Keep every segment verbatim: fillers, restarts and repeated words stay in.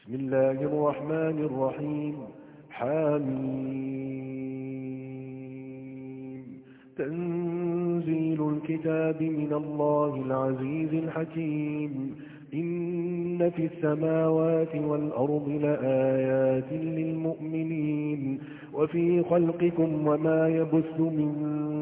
بسم الله الرحمن الرحيم. حميم. تنزيل الكتاب من الله العزيز الحكيم. إن في السماوات والأرض لآيات للمؤمنين وفي خلقكم وما يبث من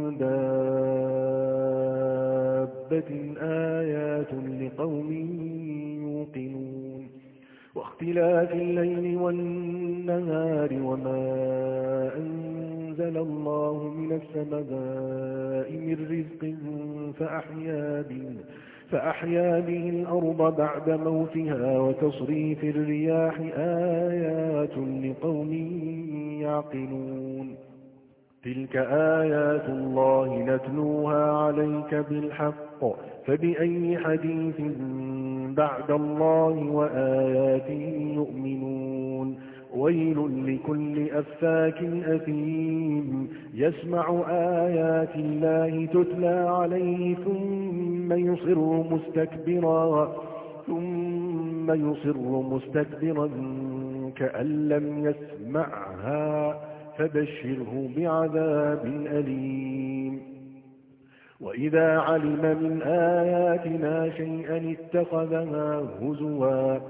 دابة آيات لقوم يوقنون. واختلاف الليل والنهار وما أنزل الله من السماء من رزق فأحيا به, فأحيا به الأرض بعد موتها وتصريف الرياح آيات لقوم يعقلون. تلك آيات الله نتلوها عليك بالحق فبأي حديث بعد الله وآياته يؤمنون. ويل لكل أفاك أثيم يسمع آيات الله تتلى عليه ثم يصر مستكبرا ثم يصر مستكبرا كأن لم يسمعها فبشره بعذاب أليم. وإذا علم من آياتنا شيئا اتخذها هزوا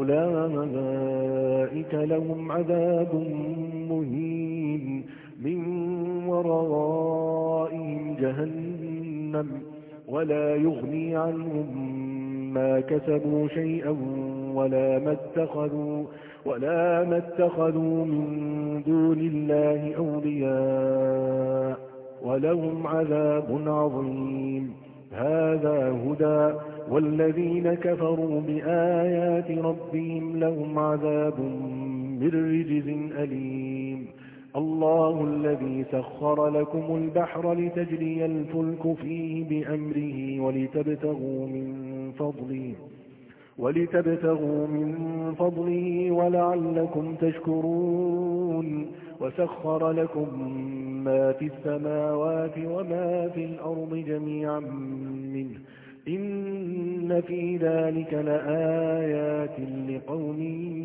أولئك لهم عذاب مهين من ورائهم جهنم ولا يغني عنهم ما كسبوا شيئا ولا ما اتخذوا ولا ما اتخذوا من دون الله أولياء ولهم عذاب عظيم. هذا هدى والذين كفروا بآيات ربهم لهم عذاب من رجز أليم. الله الذي سخر لكم البحر لتجري الفلك فيه بأمره ولتبتغوا من فضله ولتبتغوا من فضله ولعلكم تشكرون. وسخر لكم ما في السماوات وما في الأرض جميعا منه إن في ذلك لآيات لقوم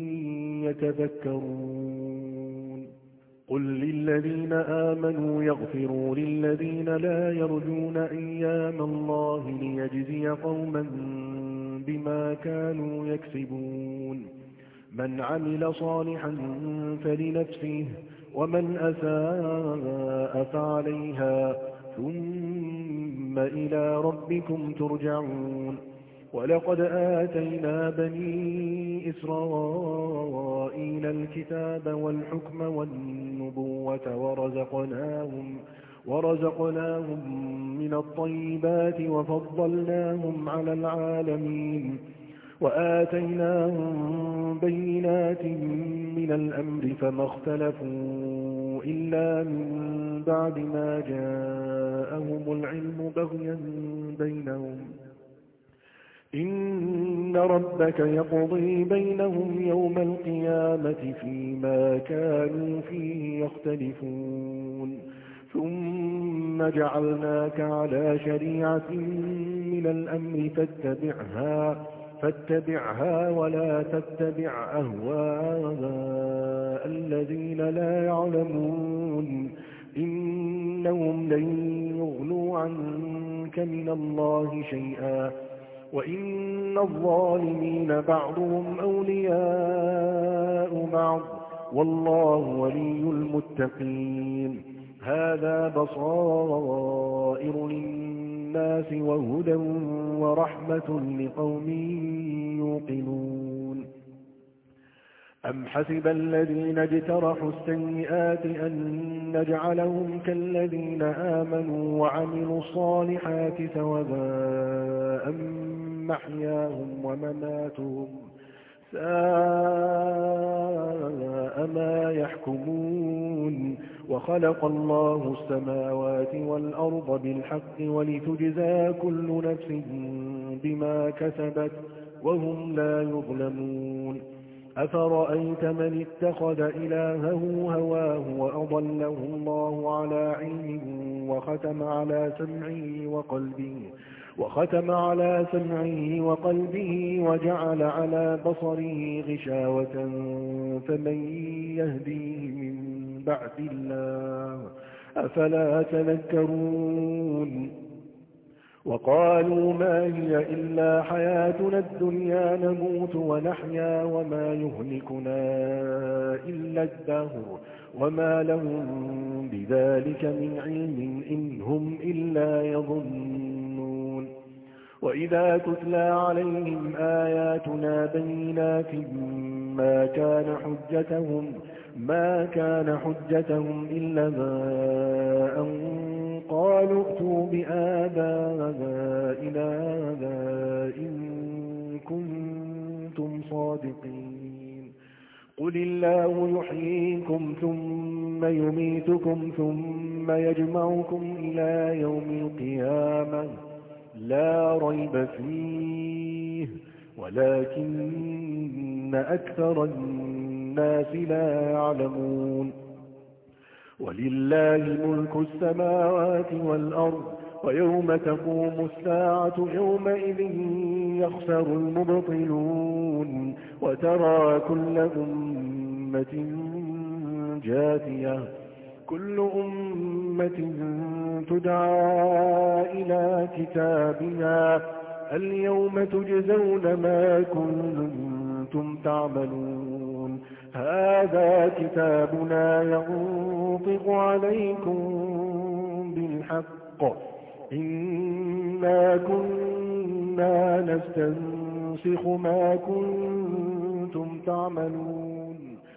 يتذكرون. قل للذين آمنوا يغفروا للذين لا يرجون أيام الله ليجزي قوما بما كانوا يكسبون. من عمل صالحا فلنفسه ومن أساء فعليها ثم إلى ربكم ترجعون. ولقد آتينا بني إسرائيل الكتاب والحكم والنبوة ورزقناهم, ورزقناهم من الطيبات وفضلناهم على العالمين وآتيناهم بينات من الأمر فما اختلفوا إلا من بعد ما جاءهم العلم بغيا بينهم. إن ربك يقضي بينهم يوم القيامة فيما كانوا فيه يختلفون. ثم جعلناك على شريعة من الأمر فاتبعها فاتبعها ولا تتبع أهواء الذين لا يعلمون. إنهم لن يغنوا عنك من الله شيئا وإن الظالمين بعضهم أولياء بعض والله ولي المتقين. هذا بصائر للناس وهدى ورحمة لقوم يوقنون. أم حسب الذين اجترحوا السيئات أن نجعلهم كالذين آمنوا وعملوا الصالحات سواء محياهم ومماتهم ساء ما يحكمون. وخلق الله السماوات والأرض بالحق ولتجزى كل نفس بما كسبت وهم لا يظلمون. أفرأيت من اتخذ إلهه هواه وأضله الله على علم وختم على سمعه وقلبه وختم على سمعه وقلبه وجعل على بصره غشاوة فمن يهديه من بعد الله أفلا تذكرون وقالوا ما هي إلا حياتنا الدنيا نموت ونحيا وما يهلكنا إلا الدهر وما لهم بذلك من علم إن هم إلا يظنون وإذا تتلى عليهم آياتنا بينات ما كان حجتهم ما كان حجتهم إلا ما أن قالوا ائتوا بآبائنا إن كنتم صادقين قل الله يحييكم ثم يميتكم ثم يجمعكم إلى يوم القيامة لا ريب فيه ولكن أكثر الناس لا يعلمون ولله ملك السماوات والأرض ويوم تقوم الساعة يومئذ يخسر المبطلون وترى كل أمة جاثية كل أمة تدعى إلى كتابها اليوم تجزون ما كنتم تعملون هذا كتابنا ينطق عليكم بالحق إنا كنا نستنسخ ما كنتم تعملون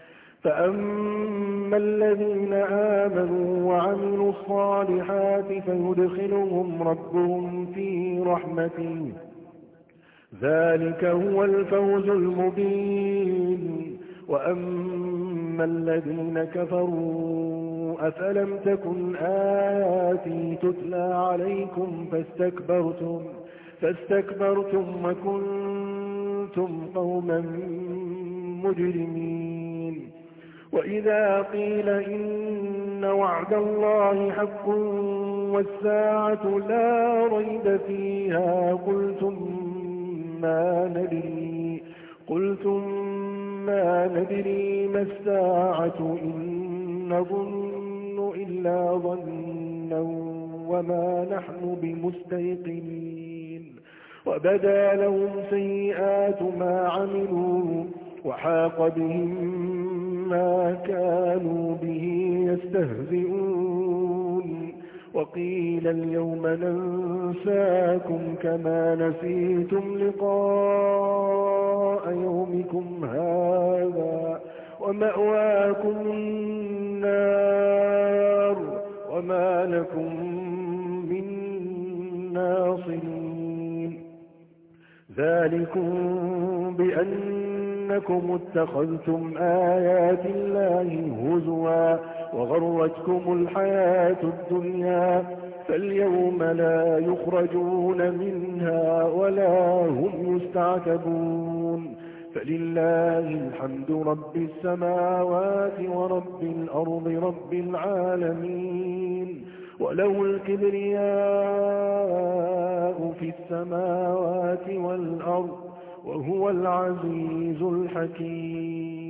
فأما الذين آمنوا وعملوا الصالحات فيدخلهم ربهم في رحمته ذلك هو الفوز المبين وأما الذين كفروا أفلم تكن آياتي تتلى عليكم فاستكبرتم فاستكبرتم وكنتم قوما مجرمين وإذا قيل إن وعد الله حق والساعة لا ريب فيها قلتم ما ندري قلتم ما ندري ما الساعة إن نظن إلا ظنا وما نحن بمستيقنين وبدا لهم سيئات ما عملوا وحاق بهم ما كانوا به يستهزئون وقيل اليوم ننساكم كما نسيتم لقاء يومكم هذا ومأواكم النار وما لكم من ناصرين ذلكم بأنكم اتخذتم آيات الله هزوا وغرتكم الحياة الدنيا فاليوم لا يخرجون منها ولا هم يستعتبون فلله الحمد رب السماوات ورب الأرض رب العالمين وله الكبرياء في السماوات والأرض وهو العزيز الحكيم